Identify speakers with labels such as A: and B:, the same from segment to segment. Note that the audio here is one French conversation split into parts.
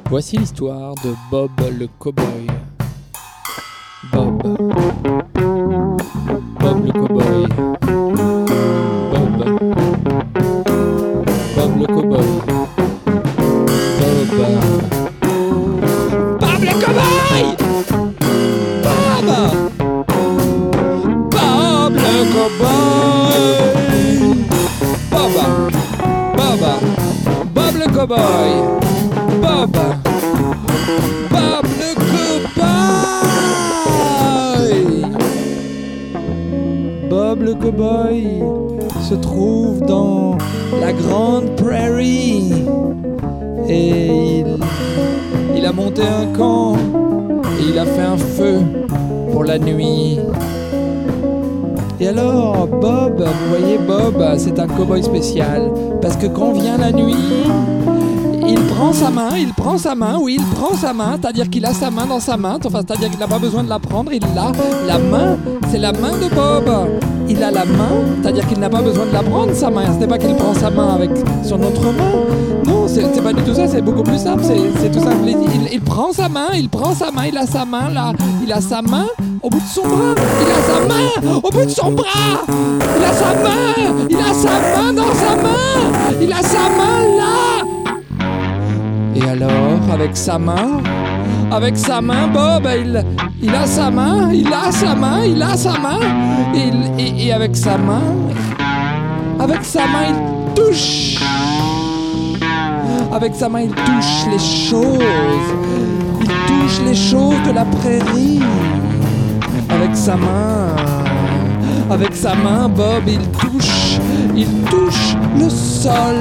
A: Voici l'histoire de Bob le cowboy. Bob le cowboy. Bob le cowboy. Bob le cowboy. Bob le cowboy. Bob le cowboy. Bob le cowboy. Bob le cowboy se trouve dans la grande prairie et il a monté un camp et il a fait un feu pour la nuit. Et alors Bob, vous voyez, Bob, c'est un cowboy spécial parce que quand vient la nuit, il prend sa main, c'est-à-dire qu'il a sa main dans sa main, enfin c'est-à-dire qu'il n'a pas besoin de la prendre, il a la main, c'est la main de Bob. Il a la main, c'est-à-dire qu'il n'a pas besoin de la prendre sa main, ce n'est pas qu'il prend sa main avec son autre main, non, c'est pas du tout ça, c'est beaucoup plus simple, c'est tout simple, il prend sa main, il a sa main là, il a sa main au bout de son bras, il a sa main au bout de son bras, il a sa main dans sa main, il a sa main là. Et alors, avec sa main, Bob, il a sa main, et avec sa main, il touche. Avec sa main, il touche les choses. Il touche les choses de la prairie. Avec sa main, Bob, il touche le sol.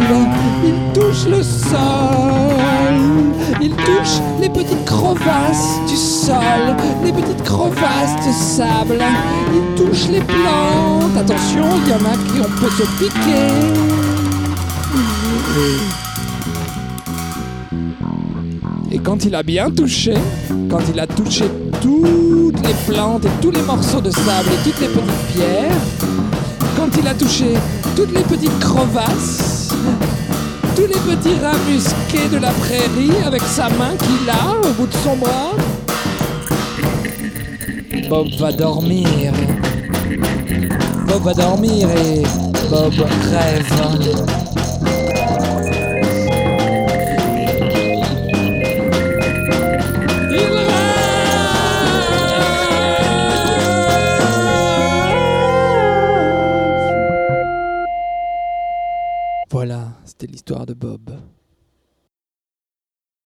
A: Il touche les petites crevasses du sol, les petites crevasses de sable. Il touche les plantes. Attention, il y en a qui on peut se piquer. Et quand il a bien touché, quand il a touché toutes les plantes et tous les morceaux de sable et toutes les petites pierres, quand il a touché toutes les petites crevasses, tous les petits rats musqués de la prairie avec sa main qu'il a au bout de son bras, Bob va dormir. Et Bob rêve.